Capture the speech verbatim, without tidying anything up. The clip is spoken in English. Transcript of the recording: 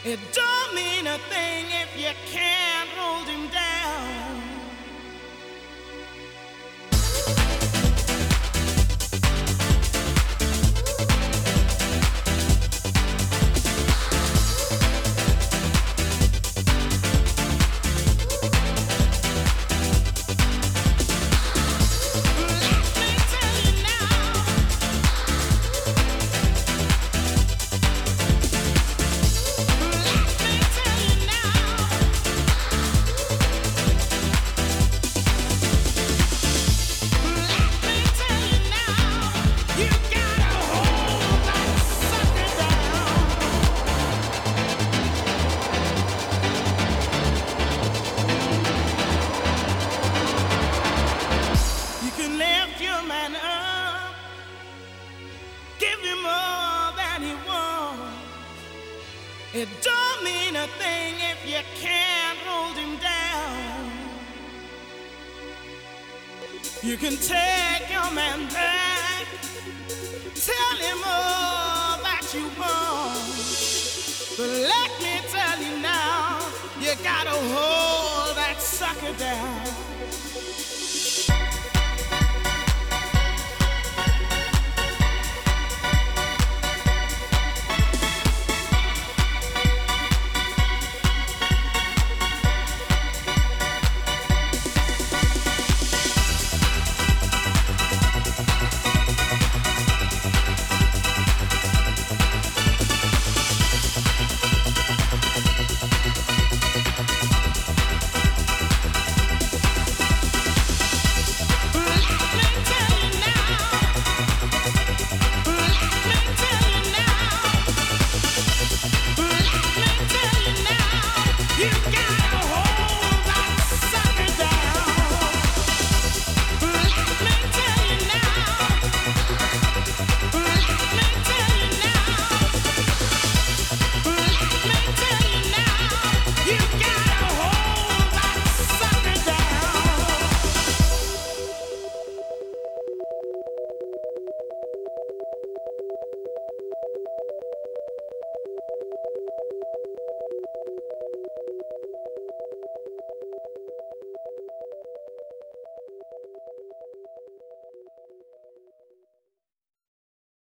It don't mean a thing if you can't hold him down. It don't mean a thing if you can't hold him down. You can take your man back, tell him all that you want, but let me tell you now, you gotta hold that sucker down.